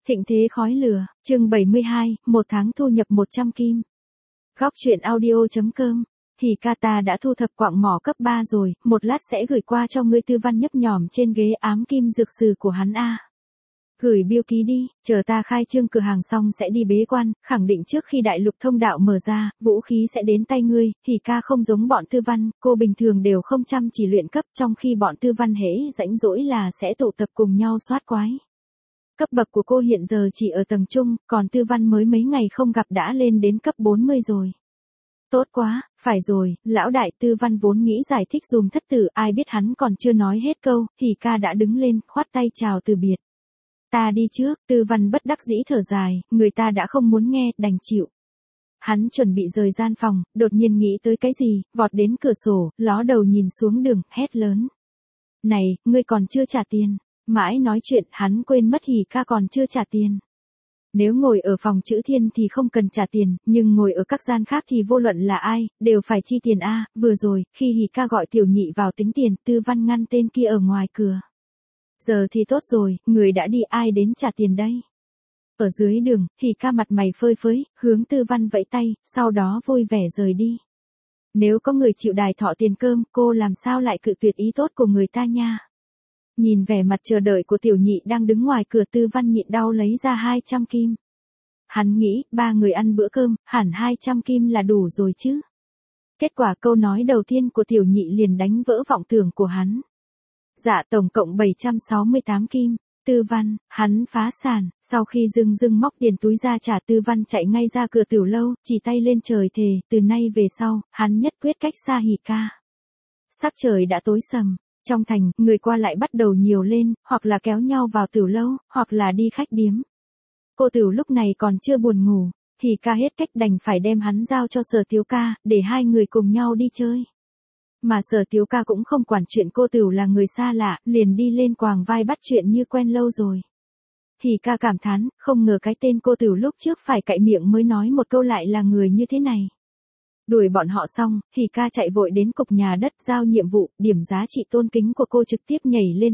Thịnh thế khói lửa, chương 72, một tháng thu nhập 100 kim. Góc truyện audio.com. Hikata đã thu thập quặng mỏ cấp 3 rồi, một lát sẽ gửi qua cho ngươi. Tư Văn nhấp nhòm trên ghế ám kim dược sư của hắn a. Gửi biêu ký đi, chờ ta khai trương cửa hàng xong sẽ đi bế quan, khẳng định trước khi đại lục thông đạo mở ra, vũ khí sẽ đến tay ngươi. Hika không giống bọn Tư Văn, cô bình thường đều không chăm chỉ luyện cấp, trong khi bọn Tư Văn hễ rãnh rỗi là sẽ tụ tập cùng nhau soát quái. Cấp bậc của cô hiện giờ chỉ ở tầng trung, còn Tư Văn mới mấy ngày không gặp đã lên đến cấp 40 rồi. Tốt quá, phải rồi, lão đại. Tư Văn vốn nghĩ giải thích dùm thất tử, ai biết hắn còn chưa nói hết câu, Hika đã đứng lên, khoát tay chào từ biệt. Ta đi trước. Tư Văn bất đắc dĩ thở dài, người ta đã không muốn nghe, đành chịu. Hắn chuẩn bị rời gian phòng, đột nhiên nghĩ tới cái gì, vọt đến cửa sổ, ló đầu nhìn xuống đường, hét lớn. Này, ngươi còn chưa trả tiền. Mãi nói chuyện, hắn quên mất Hika còn chưa trả tiền. Nếu ngồi ở phòng chữ thiên thì không cần trả tiền, nhưng ngồi ở các gian khác thì vô luận là ai, đều phải chi tiền a. Vừa rồi, khi Hika gọi tiểu nhị vào tính tiền, Tư Văn ngăn tên kia ở ngoài cửa. Giờ thì tốt rồi, người đã đi, ai đến trả tiền đây? Ở dưới đường, Hika mặt mày phơi phới, hướng Tư Văn vẫy tay, sau đó vui vẻ rời đi. Nếu có người chịu đài thọ tiền cơm, cô làm sao lại cự tuyệt ý tốt của người ta nha? Nhìn vẻ mặt chờ đợi của tiểu nhị đang đứng ngoài cửa, Tư Văn nhịn đau lấy ra 200 kim. Hắn nghĩ, 3 người ăn bữa cơm, hẳn 200 kim là đủ rồi chứ. Kết quả câu nói đầu tiên của tiểu nhị liền đánh vỡ vọng tưởng của hắn. Dạ, tổng cộng 768 kim. Tư Văn, hắn phá sản. Sau khi dưng móc tiền túi ra trả, Tư Văn chạy ngay ra cửa tiểu lâu, chỉ tay lên trời thề, từ nay về sau, hắn nhất quyết cách xa Hika. Sắc trời đã tối sầm. Trong thành, người qua lại bắt đầu nhiều lên, hoặc là kéo nhau vào tiểu lâu, hoặc là đi khách điếm. Cô tiểu lúc này còn chưa buồn ngủ, Hika hết cách đành phải đem hắn giao cho Sở Tiếu Ca, để hai người cùng nhau đi chơi. Mà Sở Tiếu Ca cũng không quản chuyện cô tiểu là người xa lạ, liền đi lên quàng vai bắt chuyện như quen lâu rồi. Hika cảm thán, không ngờ cái tên cô tiểu lúc trước phải cạy miệng mới nói một câu lại là người như thế này. Đuổi bọn họ xong, Hika chạy vội đến cục nhà đất giao nhiệm vụ, điểm giá trị tôn kính của cô trực tiếp nhảy lên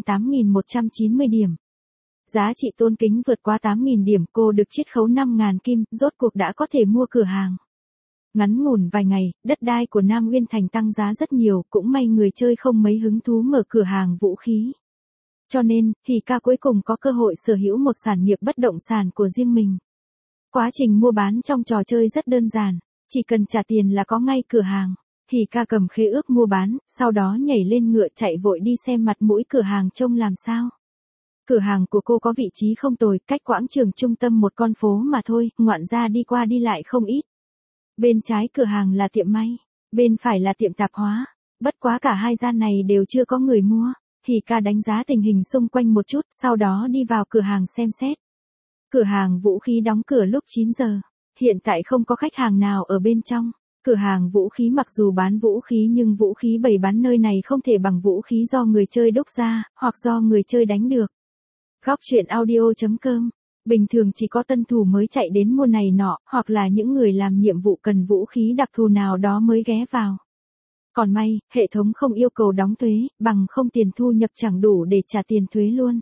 8.190 điểm. Giá trị tôn kính vượt qua 8.000 điểm, cô được chiết khấu 5.000 kim, rốt cuộc đã có thể mua cửa hàng. Ngắn ngủn vài ngày, đất đai của Nam Uyên Thành tăng giá rất nhiều, cũng may người chơi không mấy hứng thú mở cửa hàng vũ khí. Cho nên, Hika cuối cùng có cơ hội sở hữu một sản nghiệp bất động sản của riêng mình. Quá trình mua bán trong trò chơi rất đơn giản. Chỉ cần trả tiền là có ngay cửa hàng. Hika cầm khế ước mua bán, sau đó nhảy lên ngựa chạy vội đi xem mặt mũi cửa hàng trông làm sao. Cửa hàng của cô có vị trí không tồi, cách quảng trường trung tâm một con phố mà thôi, ngoạn ra đi qua đi lại không ít. Bên trái cửa hàng là tiệm may, bên phải là tiệm tạp hóa. Bất quá cả hai gian này đều chưa có người mua. Hika đánh giá tình hình xung quanh một chút, sau đó đi vào cửa hàng xem xét. Cửa hàng vũ khí đóng cửa lúc 9 giờ. Hiện tại không có khách hàng nào ở bên trong. Cửa hàng vũ khí mặc dù bán vũ khí nhưng vũ khí bày bán nơi này không thể bằng vũ khí do người chơi đúc ra, hoặc do người chơi đánh được. Góc truyện audio.com. Bình thường chỉ có tân thủ mới chạy đến mua này nọ, hoặc là những người làm nhiệm vụ cần vũ khí đặc thù nào đó mới ghé vào. Còn may, hệ thống không yêu cầu đóng thuế, bằng không tiền thu nhập chẳng đủ để trả tiền thuế luôn.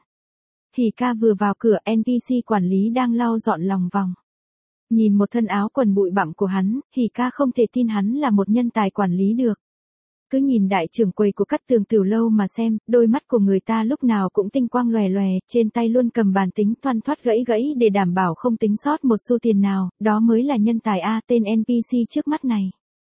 Hika vừa vào cửa, NPC quản lý đang lau dọn lòng vòng. Nhìn một thân áo quần bụi bặm của hắn, Hika không thể tin hắn là một nhân tài quản lý được. Cứ nhìn đại trưởng quầy của Cát Tường tiểu lâu mà xem, đôi mắt của người ta lúc nào cũng tinh quang lòe lòe, trên tay luôn cầm bàn tính thoăn thoắt gãy để đảm bảo không tính sót một xu tiền nào, đó mới là nhân tài a. Tên NPC trước mắt này.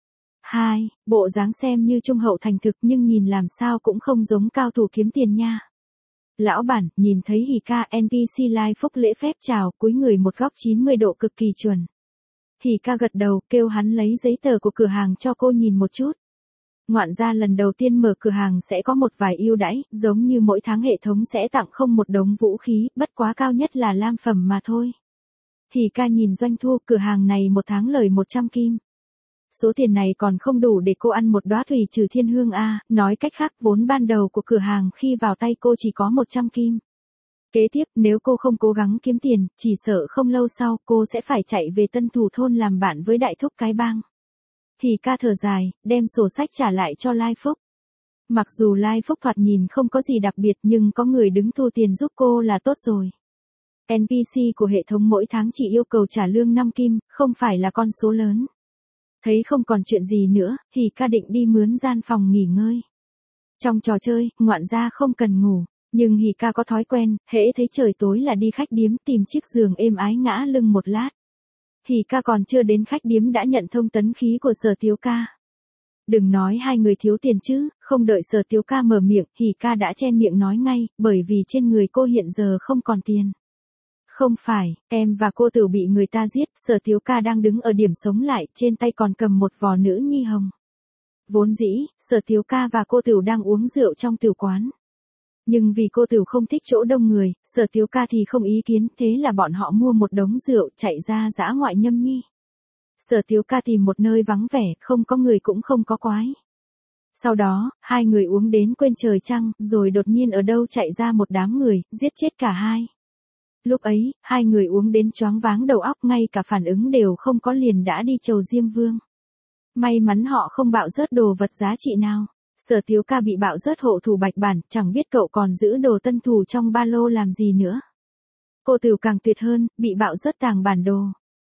2. Bộ dáng xem như trung hậu thành thực nhưng nhìn làm sao cũng không giống cao thủ kiếm tiền nha. Lão bản, nhìn thấy Hika, NPC lai phúc lễ phép chào, cúi người một góc 90 độ cực kỳ chuẩn. Hika gật đầu, kêu hắn lấy giấy tờ của cửa hàng cho cô nhìn một chút. Ngoạn ra lần đầu tiên mở cửa hàng sẽ có một vài ưu đãi, giống như mỗi tháng hệ thống sẽ tặng không một đống vũ khí, bất quá cao nhất là lam phẩm mà thôi. Hika nhìn doanh thu, cửa hàng này một tháng lời 100 kim. Số tiền này còn không đủ để cô ăn một đóa thủy trừ thiên hương a, nói cách khác vốn ban đầu của cửa hàng khi vào tay cô chỉ có 100 kim. Kế tiếp, nếu cô không cố gắng kiếm tiền, chỉ sợ không lâu sau cô sẽ phải chạy về Tân Thủ thôn làm bạn với đại thúc cái bang. Hika thở dài, đem sổ sách trả lại cho Lai Phúc. Mặc dù Lai Phúc thoạt nhìn không có gì đặc biệt nhưng có người đứng thu tiền giúp cô là tốt rồi. NPC của hệ thống mỗi tháng chỉ yêu cầu trả lương 5 kim, không phải là con số lớn. Thấy không còn chuyện gì nữa, Hika định đi mướn gian phòng nghỉ ngơi. Trong trò chơi, ngoạn gia không cần ngủ, nhưng Hika có thói quen, hễ thấy trời tối là đi khách điếm tìm chiếc giường êm ái ngã lưng một lát. Hika còn chưa đến khách điếm đã nhận thông tấn khí của Sở Tiếu Ca. Đừng nói hai người thiếu tiền chứ, không đợi Sở Tiếu Ca mở miệng, Hika đã chen miệng nói ngay, bởi vì trên người cô hiện giờ không còn tiền. Không phải, em và cô Tửu bị người ta giết, Sở Tiếu Ca đang đứng ở điểm sống lại, trên tay còn cầm một vò nữ nhi hồng. Vốn dĩ, Sở Tiếu Ca và cô Tửu đang uống rượu trong tiểu quán. Nhưng vì cô Tửu không thích chỗ đông người, Sở Tiếu Ca thì không ý kiến, thế là bọn họ mua một đống rượu chạy ra dã ngoại nhâm nhi. Sở Tiếu Ca tìm một nơi vắng vẻ, không có người cũng không có quái. Sau đó, hai người uống đến quên trời trăng, rồi đột nhiên ở đâu chạy ra một đám người, giết chết cả hai. Lúc ấy, hai người uống đến choáng váng đầu óc, ngay cả phản ứng đều không có liền đã đi chầu Diêm Vương. May mắn họ không bạo rớt đồ vật giá trị nào. Sở Tiếu Ca bị bạo rớt hộ thủ bạch bản, chẳng biết cậu còn giữ đồ tân thủ trong ba lô làm gì nữa. Cô Tửu càng tuyệt hơn, bị bạo rớt tàng bản đồ.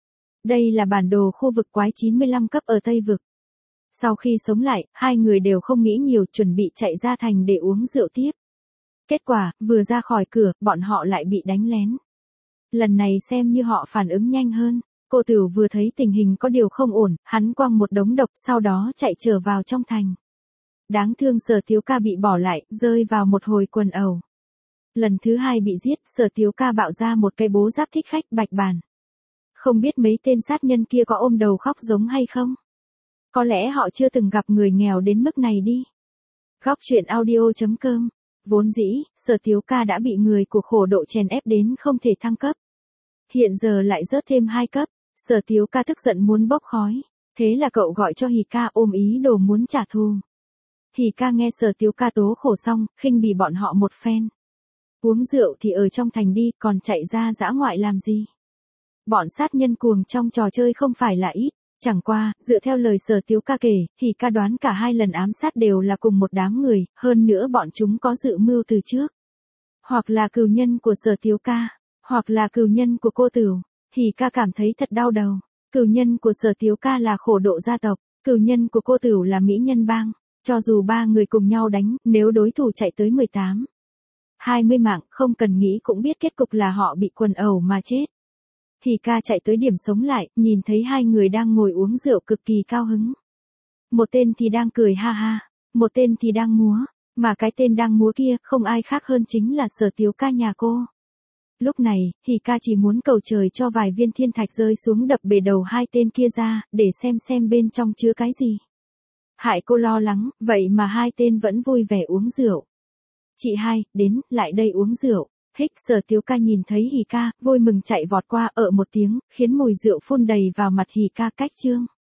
Đây là bản đồ khu vực quái 95 cấp ở Tây Vực. Sau khi sống lại, hai người đều không nghĩ nhiều, chuẩn bị chạy ra thành để uống rượu tiếp. Kết quả, vừa ra khỏi cửa, bọn họ lại bị đánh lén. Lần này xem như họ phản ứng nhanh hơn. Cô Tửu vừa thấy tình hình có điều không ổn, hắn quăng một đống độc, sau đó chạy trở vào trong thành. Đáng thương Sở Tiếu Ca bị bỏ lại, rơi vào một hồi quần ẩu. Lần thứ hai bị giết, Sở Tiếu Ca bạo ra một cái bố giáp thích khách bạch bản. Không biết mấy tên sát nhân kia có ôm đầu khóc giống hay không? Có lẽ họ chưa từng gặp người nghèo đến mức này đi. Góc truyện audio.com. Vốn dĩ, Sở Tiếu Ca đã bị người của khổ độ chèn ép đến không thể thăng cấp. Hiện giờ lại rớt thêm 2 cấp, Sở Tiếu Ca tức giận muốn bốc khói. Thế là cậu gọi cho Hika ôm ý đồ muốn trả thù. Hika nghe Sở Tiếu Ca tố khổ xong, khinh bỉ bọn họ một phen. Uống rượu thì ở trong thành đi, còn chạy ra dã ngoại làm gì? Bọn sát nhân cuồng trong trò chơi không phải là ít. Chẳng qua, dựa theo lời Sở Tiếu Ca kể, Hika đoán cả hai lần ám sát đều là cùng một đám người, hơn nữa bọn chúng có dự mưu từ trước. Hoặc là cừu nhân của Sở Tiếu Ca, hoặc là cừu nhân của cô Tửu. Hika cảm thấy thật đau đầu. Cừu nhân của Sở Tiếu Ca là khổ độ gia tộc, cừu nhân của cô Tửu là mỹ nhân bang. Cho dù ba người cùng nhau đánh, nếu đối thủ chạy tới 18, 20 mạng, không cần nghĩ cũng biết kết cục là họ bị quần ẩu mà chết. Hika chạy tới điểm sống lại, nhìn thấy hai người đang ngồi uống rượu cực kỳ cao hứng. Một tên thì đang cười ha ha, một tên thì đang múa, mà cái tên đang múa kia không ai khác hơn chính là Sở Tiếu Ca nhà cô. Lúc này, Hika chỉ muốn cầu trời cho vài viên thiên thạch rơi xuống đập bể đầu hai tên kia ra, để xem bên trong chứa cái gì. Hại cô lo lắng, vậy mà hai tên vẫn vui vẻ uống rượu. Chị hai, đến, lại đây uống rượu. Hích, Sở Tiếu Ca nhìn thấy Hika, vui mừng chạy vọt qua ở một tiếng, khiến mùi rượu phun đầy vào mặt Hika cách chương.